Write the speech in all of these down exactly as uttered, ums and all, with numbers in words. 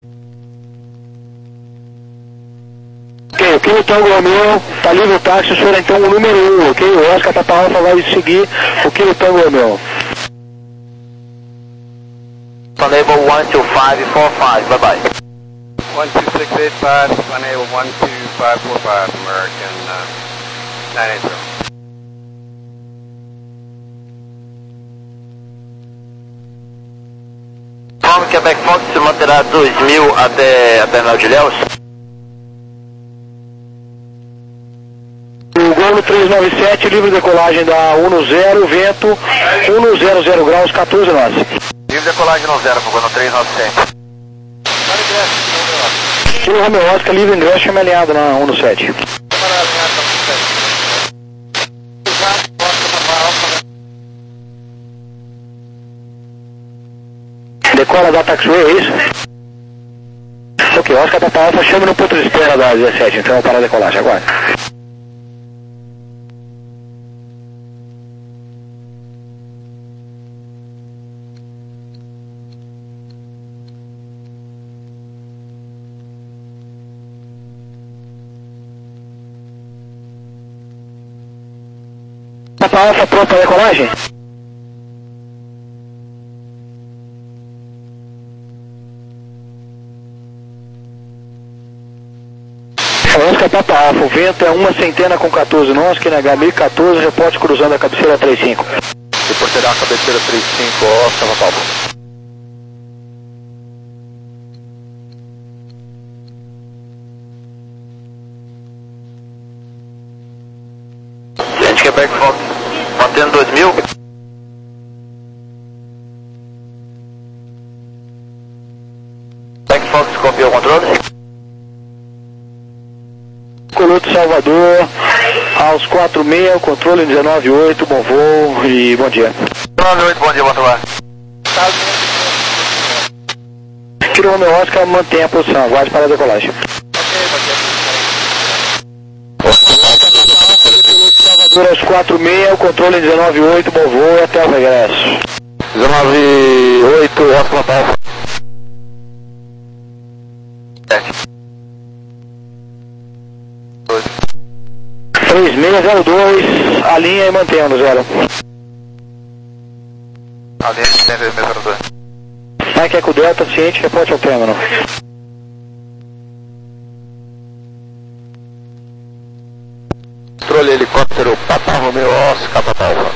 Ok, ok, o Tango Romeo, tá livre o táxi, o senhor é então o número um, ok? O Oscar Papa Alpha vai seguir o Kilo Tango Romeo. Enable one two five four five, bye bye. one two six eight five, enable one two five four five, American uh, nine eight zero. Como Quebec Fox se manterá dois mil até a terminal de Ilhéus? O Golo trezentos e noventa e sete, livre decolagem da um zero, vento cento graus, quatorze nós. Livre decolagem no zero, Golo trezentos e noventa e sete. Kilo Romeo Oscar, livre ingresso, chama alinhado na um sete. Decola da taxiway, é isso? Ok, Oscar Papa Alpha, chame no ponto de espera da dezessete, então para a decolagem, agora. Papa Alpha, pronto para a decolagem? Oscar Papa Alpha, o vento é uma centena com quatorze nós, que na H mil e quatorze, reporte cruzando a cabeceira trinta e cinco. Reporterá a cabeceira trinta e cinco, Oscar Papa Alpha. Gente, Quebec Fox, mantendo dois mil. Quebec Fox, copiou o controle. Coluto Salvador, aos quatro e meia, controle dezenove oito, bom voo e bom dia. dezenove oito, bom dia, bom trabalho. Kilo Romeo Oscar, mantém a posição, aguarde para a decolagem. Salvador aos quatro e meia, controle dezenove oito, bom voo e até o regresso. dezenove oito, Oscar Papa Alpha. três seis zero dois, alinha e mantenha no zero. Alinha e três seis zero dois. Mike Eco Delta, ciente, reporte ao término. Controle helicóptero Papa Romeo Oscar Papa Alpha.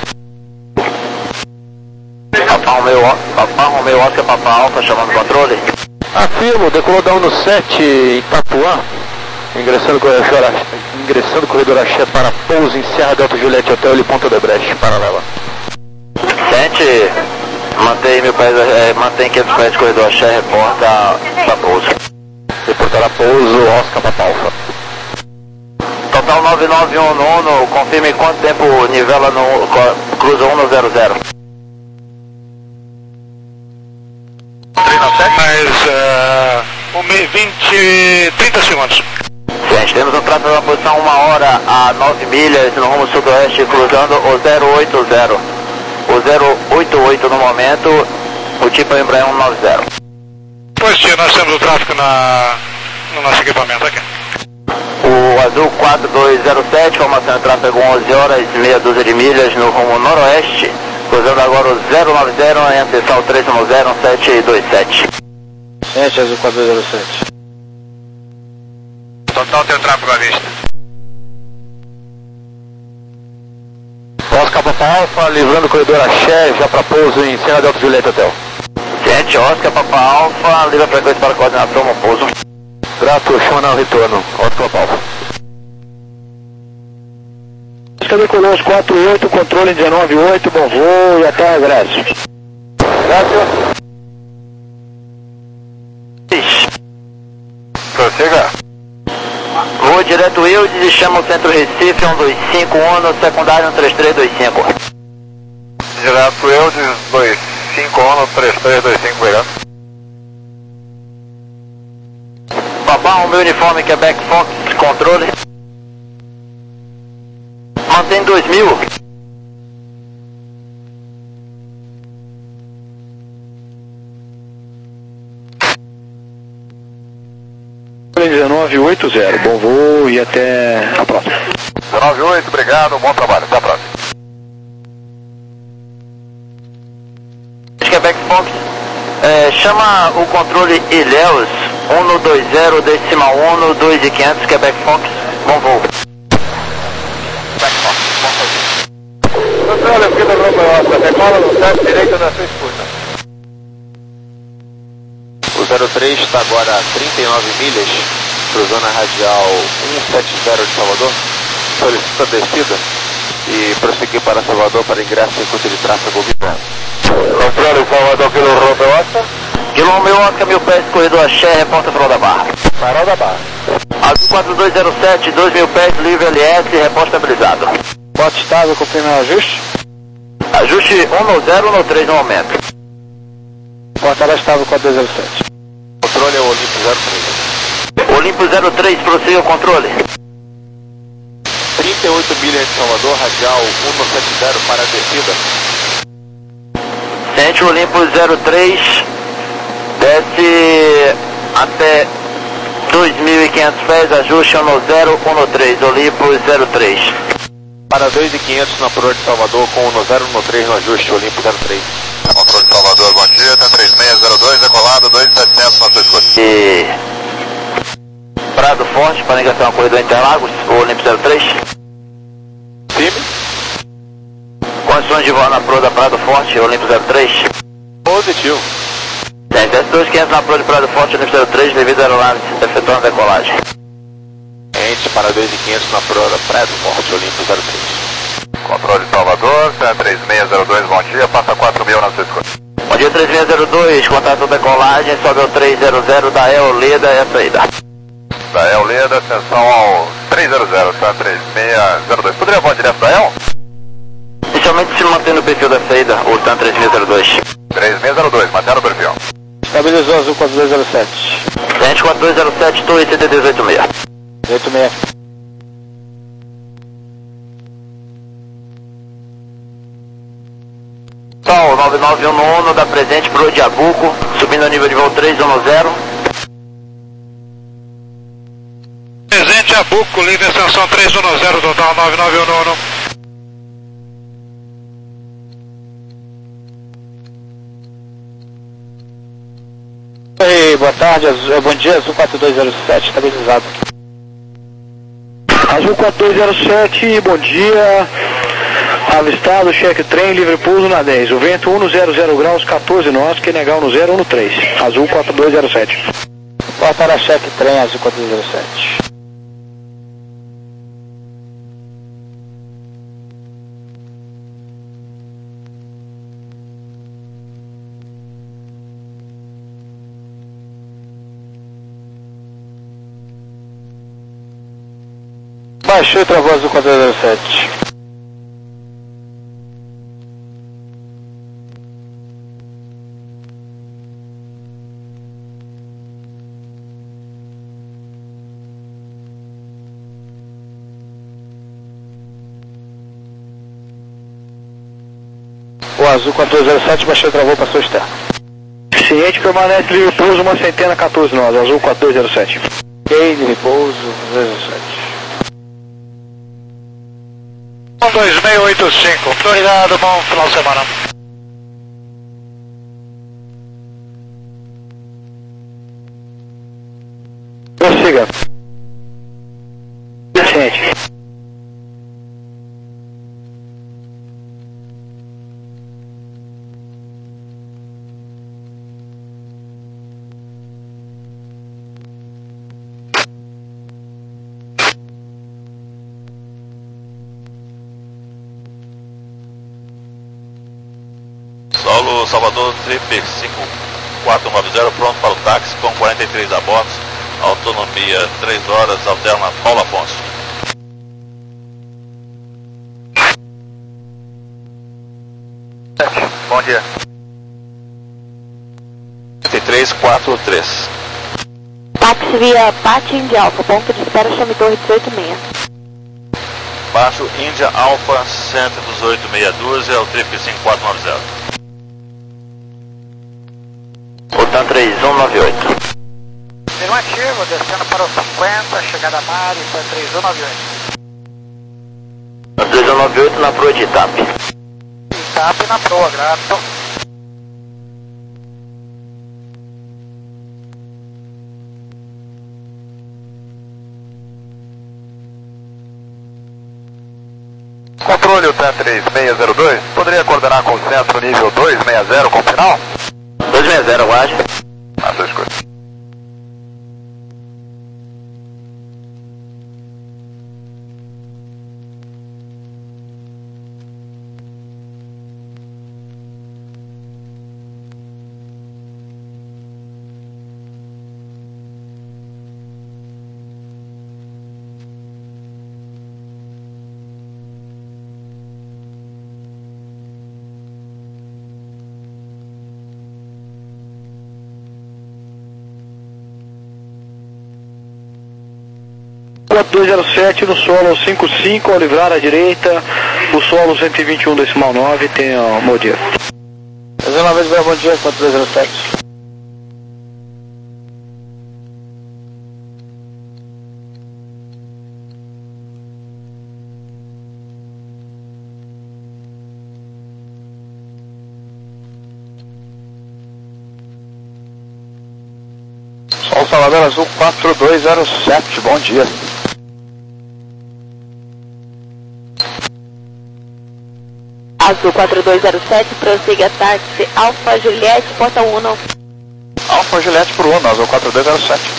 Papa Romeo, Papa Romeo Oscar Papa Alpha, chamando o controle. Afirmo, decolou da um no sete em Itapuã, ingressando o corredor, ingressando o corredor Axé para pouso em Serra Delta Juliette Hotel e Ponta de Breche, paralela. Sente, mantém mil pés, é, mantém quinhentos pés de corredor Axé, reporta para pouso. Reportará pouso Oscar Papa Alpha. Total nove nove um no Uno, confirme quanto tempo nivela no cruza um no zero zero. Mais uh, vinte, trinta segundos. Gente, temos um tráfego na posição uma hora a nove milhas no rumo sudoeste, cruzando o zero oito zero. O zero oito oito no momento, o tipo é Embraer cento e noventa. Pois sim, nós temos o tráfego na, no nosso equipamento aqui. O azul quatro dois zero sete, formação de tráfego onze horas, meia dúzia de milhas no rumo noroeste, cruzando agora o zero nove zero em atenção três um zero um sete dois sete. Sete, azul quatro dois zero sete. Total tem o tráfego à vista. Oscar Papa Alpha, livrando o corredor Axé, já para pouso em Serra Delta Juliette Hotel. Gente, Oscar Papa Alpha, livre a frequência para coordenação no pouso. Grato, chama o retorno. Oscar Papa Alpha. Oscar decolou aos quatro e oito, controle dezenove oito, bom voo e até o regresso. Grato. Prossiga. Voo direto Wildes e chama o centro Recife, um dois cinco Uno, secundário um três três dois cinco. Direto Wildes, dois cinco Uno, três três dois cinco, obrigado. Babá, o meu uniforme Quebec Fox, controle. Mantém dois mil. dezenove oitenta, bom voo e até a próxima. dezenove oito, obrigado, bom trabalho, até a próxima. Quebec Fox, é, chama o controle Ilhéus um dois zero, decimal um, dois e quinhentos, Quebec Fox, bom voo. Quebec Fox, bom voo. Controle, aqui do Romeo, decola no sete direito da sua escuta. O zero três está agora a trinta e nove milhas, cruzando a radial cento e setenta de Salvador, solicita descida e prosseguir para Salvador para ingresso em circuito de tráfego Vitória. Controle Salvador, Kilo Romeo Oscar. Kilo Romeo Oscar, mil pés, corredor Axé, reporta Farol da Barra. Farol da Barra. Azul quatro dois zero sete, dois mil pés, livre L S, reporta estabilizado. Bota estável, confirma o ajuste. Ajuste um zero um três no momento. Portada estável quatro dois zero sete. Controle é o Olimpo zero três. Olimpo zero três, prossiga o controle. trinta e oito milhas de Salvador, radial cento e setenta para a descida. Sente o Olimpo zero três, desce até dois mil e quinhentos pés, ajuste um zero um três, Olimpo zero três. Para dois mil e quinhentos na Proa de Salvador com um zero um três no ajuste, Olimpo zero três. Controle de Salvador, bom dia, tem três seis zero dois, decolado, dois mil e setecentos na sua escuta. E Prado Forte, para ligação ao corredor Interlagos, o Olimpo zero três. Time. Condições de voo na proa da Prado Forte, Olimpo zero três. Positivo. Tem desce dois mil e quinhentos na proa de Prado Forte, Olimpo zero três, devido à aeronave efetuando a decolagem. Ente para dois mil e quinhentos na Proa da Prado Forte, Olimpo zero três. Controle de Salvador, tem três seis zero dois, bom dia, passa quatro mil na sua escuta. Bom dia, três seis zero dois, contato decolagem, sobe ao três zero zero da Eoleda, é a saída. Da El Leda, atenção ao três zero zero, tá? três seis zero dois. Poderia voar direto da El? Inicialmente se mantém no perfil da saída, o TAM três seis zero dois. três seis zero dois, mantendo o perfil. Estabilizou azul quatro dois zero sete. Gente quatro dois zero sete, Torre C D dezoito seis. oito seis. Sol nove nove um nono, da presente pro Diabuco, subindo ao nível de voo três um zero. Presente Abuco, livre ascensão três um zero, total nove nove um nono. Oi, boa tarde, azul, bom dia, azul quatro dois zero sete, estabilizado. Azul quatro dois zero sete, bom dia. Avistado, cheque trem, livre pouso na dez. O vento um zero zero graus, quatorze nós, que negar no zero um três. Azul quatro dois zero sete. Portada cheque trem, azul quatro dois zero sete. Baixou e travou azul quatro dois zero sete. O azul quatro dois zero sete baixou e travou, passou externo. Ciente permanece livre pouso, uma centena, quatorze nós, azul quatro dois zero sete. Ok, livre pouso, zero zero sete. um dois seis oito cinco, obrigado, bom final de semana. Prossiga. Ciente. Solo Salvador T P cinco quatro nove zero, pronto para o táxi com quarenta e três a bordo, autonomia três horas, alterna Paulo Afonso. Bom dia. trinta e três quatro três. Táxi via Pátio Índia Alfa, ponto de espera chame Torre dezoito seis. Baixo Índia Alfa cento e dezoito seis doze, é o trip cinco quatro nove zero. O TAM três um nove oito. Afirmativo. Positivo, descendo para o cinquenta, chegada a Mari, foi três um nove oito. três um nove oito na proa de Itap. Itap na proa, grato. Controle o T três seis zero dois, poderia coordenar com o centro nível dois seis zero com final? dois seis zero, eu acho. Ah, dois coisas. quatro dois zero sete no solo cinco cinco, ao livrar à direita, o solo cento e vinte e um decimal nove, tem o bom dia. Mais uma vez, bom dia, quatro dois zero sete. Sol Salvador Azul quatro dois zero sete, bom dia. Azul quatro dois zero sete, prossiga táxi Alfa Juliette, porta um. Alfa Juliette por um, Azul quatro dois zero sete.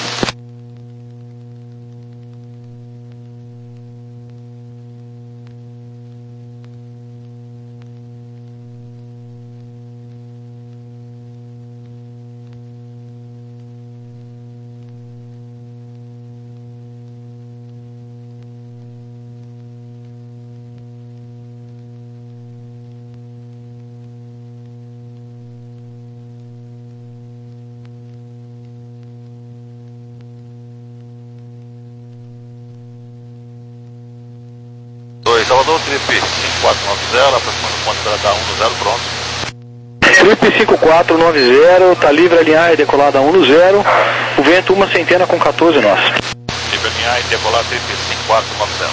Salvador, trip cinco quatro nove zero, aproximando o ponto para um no zero, pronto. Trip cinco quatro nove zero, tá livre a alinhar e decolada a um no zero, o vento uma centena com quatorze nós. Livre a alinhar e decolar trip cinco quatro nove zero.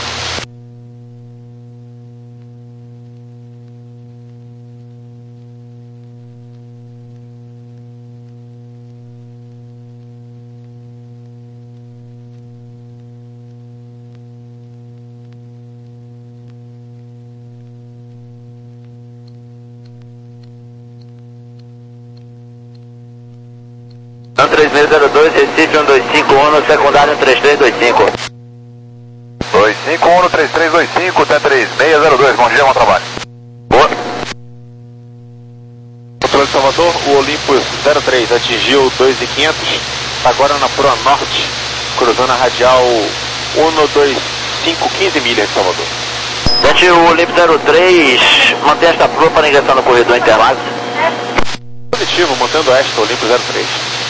três seis zero dois, Recife um dois cinco um, no secundário três três dois cinco. dois cinco um no três três dois cinco, T três seis zero dois, bom dia, bom trabalho. Boa. Controle de Salvador, o Olympus zero três atingiu dois mil e quinhentos, agora na proa norte, cruzando a radial um dois cinco, quinze milhas de Salvador. Dante, o Olympus zero três, mantém esta proa para ingressar no corredor Interlagos. Positivo, mantendo esta, Olympus zero três.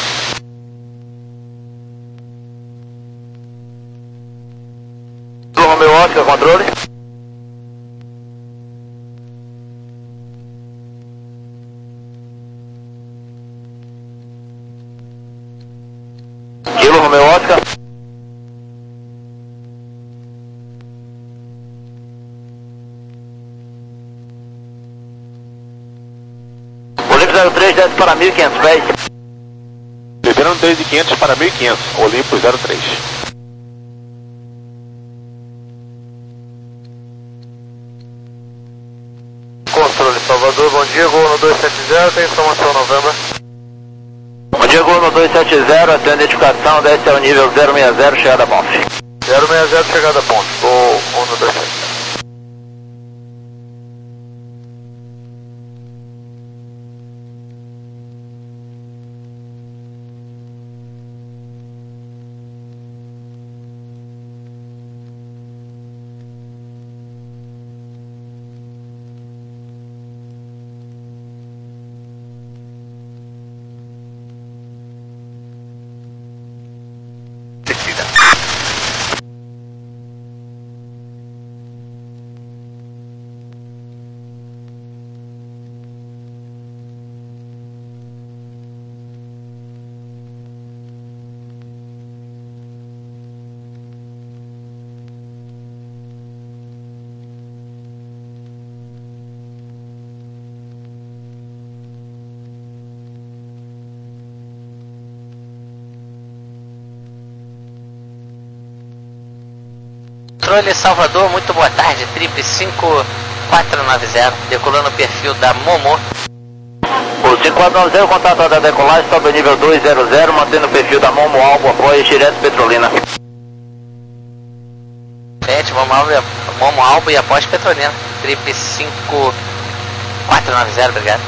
Romeu Oscar, controle. Kilo Romeu Oscar. Olympus zero três desce para mil e quinhentos pés. Liberando dois mil e quinhentos para mil e quinhentos, Olympus zero três. Controle Salvador, bom dia, gol no dois sete zero, tem informação novembro. Bom dia, gol no dois sete zero, a sua identificação desce ao nível zero seis zero, chegada a ponte. zero seis zero, chegada a ponte, gol no dois sete zero. Controle Salvador, muito boa tarde, Trip cinco quatro nove zero, decolando o perfil da Momo. O cinco quatro nove zero, contato da decolagem, sobe o nível dois zero zero, mantendo o perfil da Momo Albo, apoio direto Petrolina. Pet, Momo Albo, Momo Albo e após Petrolina, Trip cinco quatro nove zero, obrigado.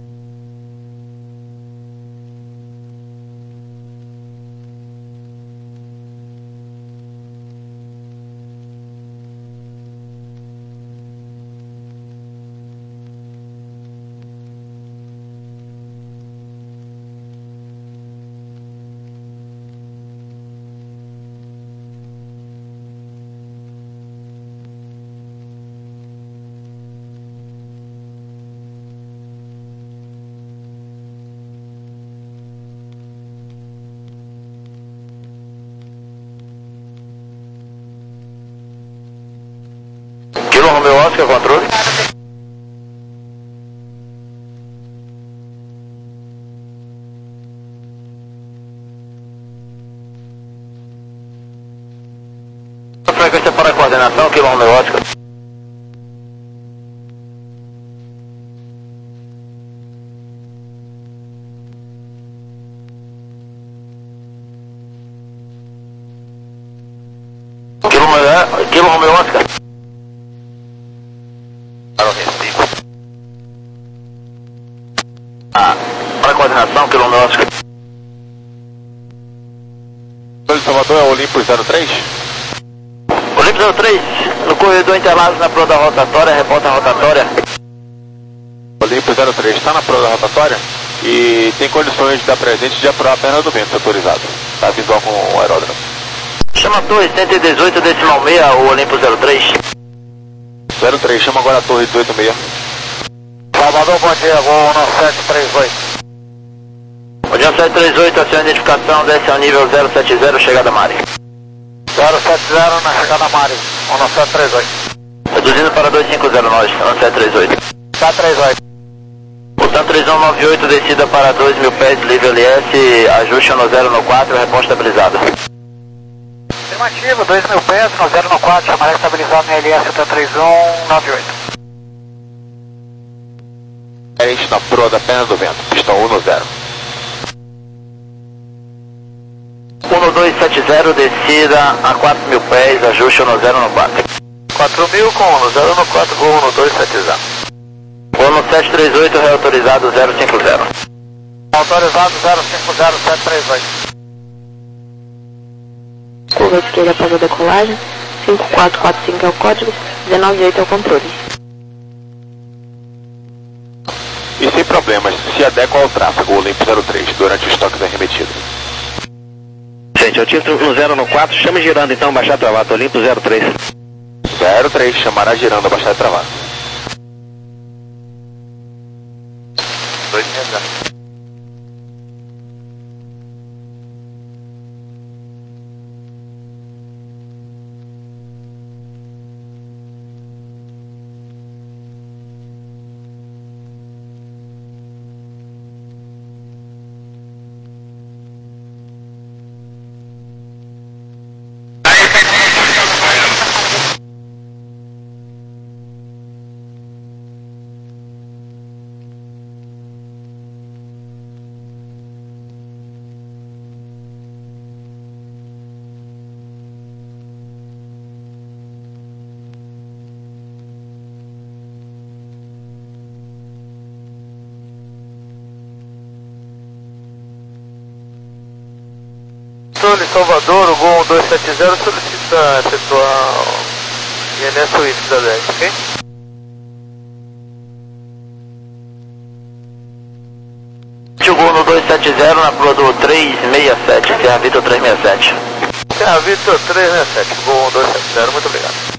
Kilo Romeo Oscar, controle. Frequência para coordenação, Kilo Romeo Oscar. Kilo Romeo, Kilo Romeo Oscar. Para o Recife. Ah, para coordenação, Kilo Romeo Oscar. O Salvador é o Olympus zero três? Olympus zero três, no corredor Interlagos na proa da rotatória, reporta a rotatória. Olympus zero três está na proa da rotatória e tem condições de dar presente de apurar a perna do vento autorizado. Está visual com o aeródromo. Chama a torre cento e dezoito decimal seis, o Olympus zero três. zero três, chama agora a torre dezoito seis. Salvador, bom dia, voo um sete três oito. Bom dia, sete três oito, aciona a identificação, desce ao nível zero sete zero, chegada Mari. zero sete zero na chegada Mari, um sete três oito. Reduzindo para dois cinco zero nove, um sete três oito. sete três oito. Portanto, três um nove oito, descida para dois mil pés, livre L S, ajuste no zero no quatro, reposta estabilizada. Afirmativo, dois mil pés, no zero no quatro, chamaré estabilizado na L S três um nove oito. dez na proa da perna do vento, pistão um no zero. um dois sete zero, descida a quatro mil pés, ajuste no zero no quatro. quatro mil com um zero no quatro, voo um dois sete zero. Voo no sete três oito, reautorizado zero cinco zero. Autorizado zero cinco zero sete três oito. Curva esquerda após a decolagem, cinco quatro quatro cinco é o código, dezenove oito é o controle. E sem problemas, se adequa ao tráfego Olympus zero três durante os toques arremetidos. Gente, eu tiro no zero no quatro, chame girando então, baixar travado, Olympus zero três. zero três, chamará girando, baixar travado. dois seis zero. Salvador, o Gol um dois sete zero solicita efetuar I N S Swift da dez, ok? O Gol no dois sete zero na proa do três seis sete, Serra Vitor três seis sete. Serra Vitor três seis sete, Gol um dois sete zero, muito obrigado.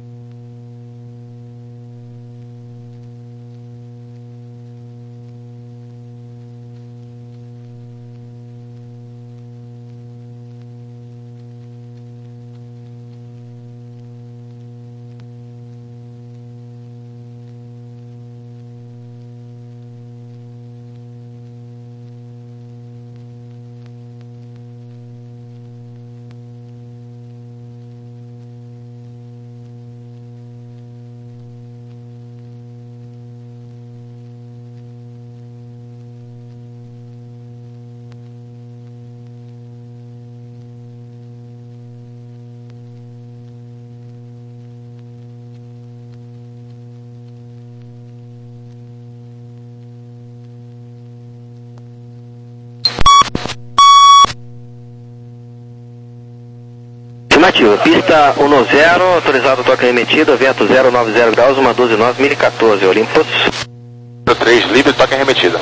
Afirmativo. Pista um zero, autorizado toque remetida, vento zero nove zero graus, uma doze nove, mil e quatorze, Olympus. zero três, livre, toque remetida.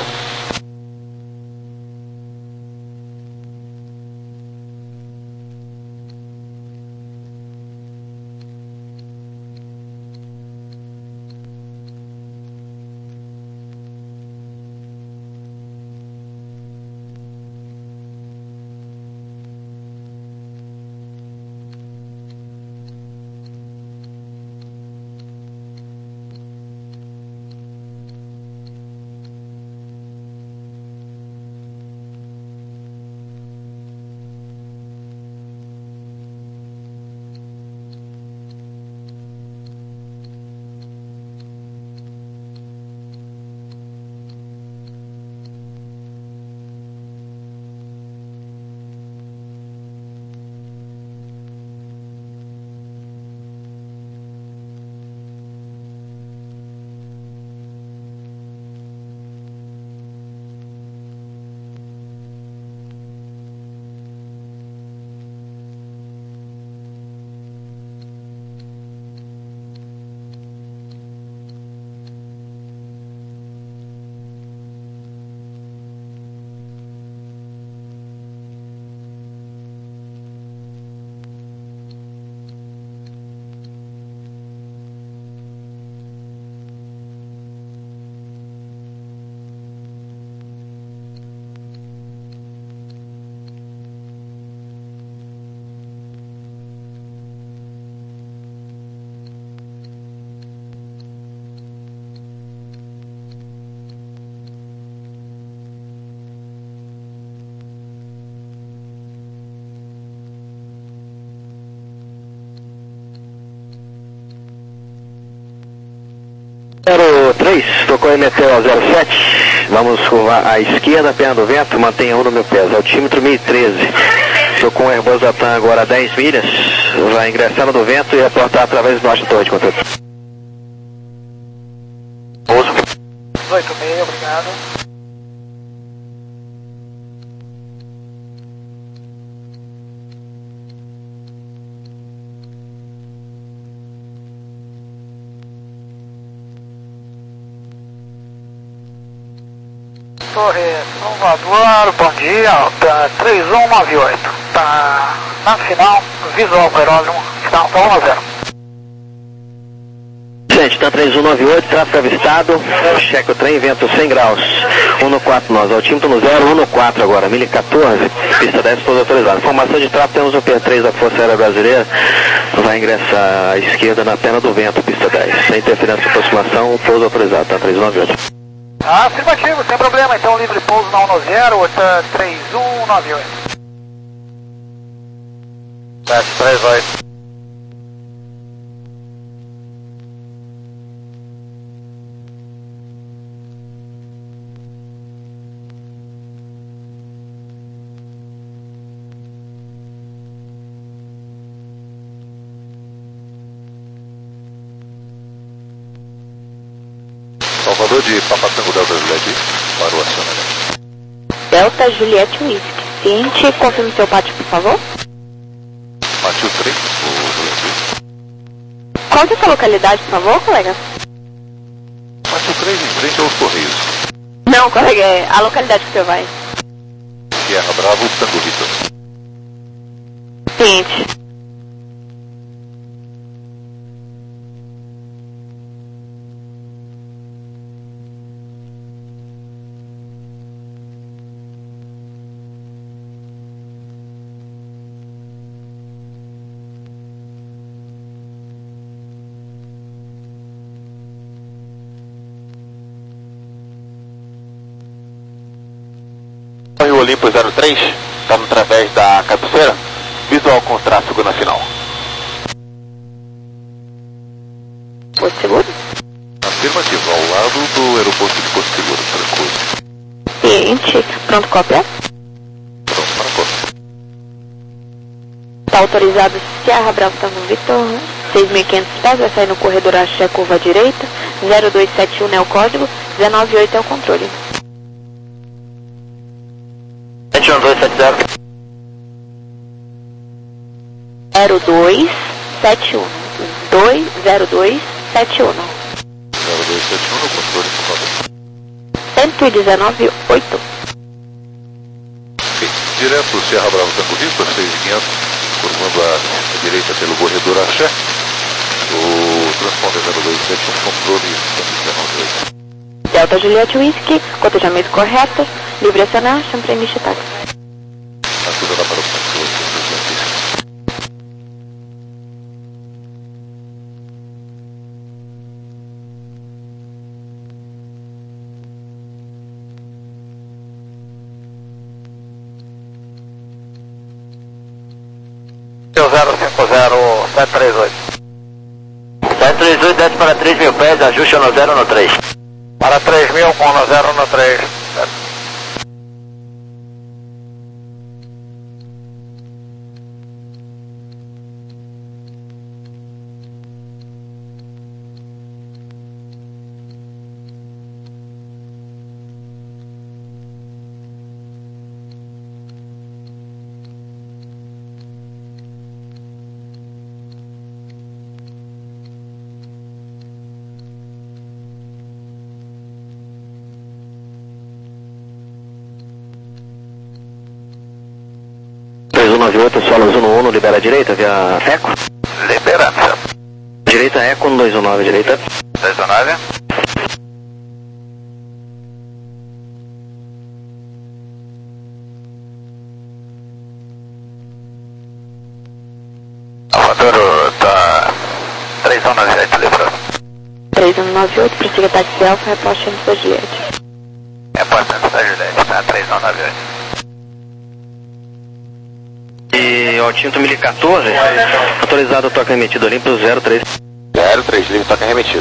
zero três, tocou M T O zero sete, vamos curvar à esquerda, perna do vento, mantenha um no meu pés, altímetro mil e treze, tocou um Airbus Latam agora a dez milhas, vai ingressar no do vento e reportar através do norte torre de controle. oito seis, obrigado. Torre Salvador, bom dia, tá três um nove oito, tá na final, visual para aeródromo, final, tá um a zero. Gente, tá três um nove oito, tráfego avistado, cheque o trem, vento cem graus, um no quatro nós, altímetro no zero, um no quatro agora, mil e quatorze, pista dez, toda autorizada. Formação de tráfego, temos o P três da Força Aérea Brasileira, vai ingressar à esquerda na perna do vento, pista dez, sem interferência de aproximação, pouso autorizado, tá três um nove oito. Ah, afirmativo, sem problema, então livre pouso na um zero, três um nove oito. Taxi três oito. Salvador de Papatango Delta Juliette para o acionamento. Delta Juliette Whisky. Ciente, confirme seu pátio, por favor. Pátio três, o Juliette. Qual que é a sua localidade, por favor, colega? Pátio três em frente aos Correios. Não, colega, é a localidade que o senhor vai. Sierra Bravo, Tango Vitor. Ciente. O Olympus zero três, está através da cabeceira, visual com tráfego na final. Porto Seguro? Afirmativo, ao lado do aeroporto de Porto Seguro, Trancoso. Ciente, pronto, cópia? Pronto para cópia. Está autorizado Sierra Bravo Tango Vitor, seis mil e quinhentos pés, vai sair no corredor Axé, curva direita, zero dois sete um é o código, dezenove oito é o controle. sete um dois sete zero. zero dois sete um. dois zero dois sete um. zero dois sete um no controle, por favor. cento e dezenove, oito. Ok, direto Sierra Bravo Tango Victor, seis mil e quinhentos, curvando à direita pelo corredor Axé. O transponder zero dois sete um, controle Sierra dois. Delta Juliette Whisky, cotejamento correto, livre acionar, champanhe de táxi. Ajuda lá para o controle, zero cinco zero sete três oito. sete três oito, desce para três mil pés, ajuste no zero no três. Para três mil, com no zero no três. três um nove oito, solo um um, libera a direita, via Eco. Liberando. Direita Eco, um dois um nove, direita. dois um nove. Salvador, tá três um nove oito, livrando. três um nove oito, prossiga táxi Alfa, reposte antes da Juliette. Reposte antes da Juliette, tá? três um nove oito. E o Tinto mil e quatorze, autorizado toca remetido Olímpio zero três. zero três, livre toca remetido.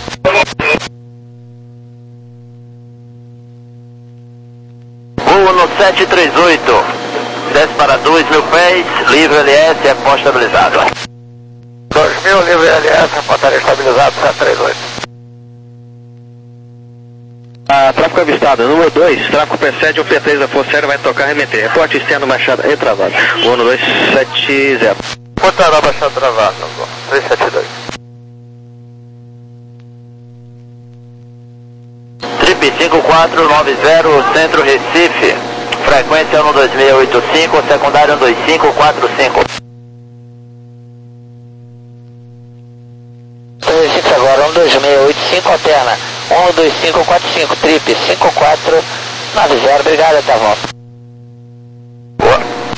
Voo no sete três oito, desce para dois mil pés, livre L S, reposte estabilizado. dois mil, livre L S, reportaria estabilizado, sete três oito. Ah, tráfego avistado, número dois, tráfego precede o P três da Força Aérea, vai tocar remeter. Reporte externo, baixada e travado. um dois sete zero. Portará baixada travada, três sete dois. Trip cinco quatro nove zero, Centro Recife. Frequência um dois seis oito cinco, secundário um dois cinco quatro cinco. Recife agora, um dois seis oito cinco, alterna. um dois cinco quatro cinco, trip cinco quatro nove zero, obrigado, até a volta. Boa.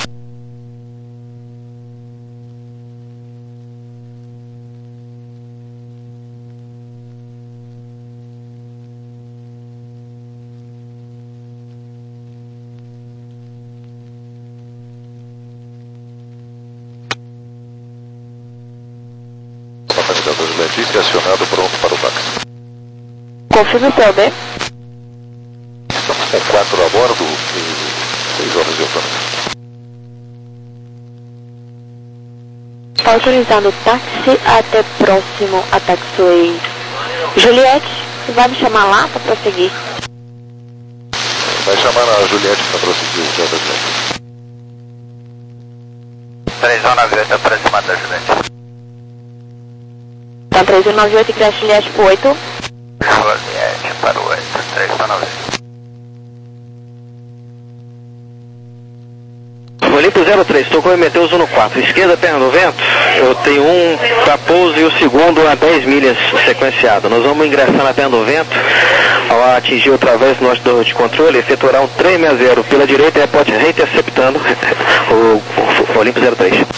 Patamento da Juliette, acionado, pronto para o táxi. Confirme o P L D. Estamos com quatro a bordo e seis horas de autonomia. Autorizando o táxi até próximo a taxiway Juliette. Vai me chamar lá para prosseguir. Vai chamar a Juliette para prosseguir o Delta Juliette. três um nove oito, aproximado da Juliette. Então, três um nove oito, ingressa Juliette por oito. Juliette para o oito, três um nove oito. Olímpio zero três, tocou e meteu o no quatro. Esquerda, perna do vento. Eu tenho um para pouso e o segundo a dez milhas sequenciado. Nós vamos ingressar na perna do vento. Ao atingir outra vez o nosso torre de controle, efetuará um três seis zero pela direita e a pote reinterceptando o, o Olímpio zero três.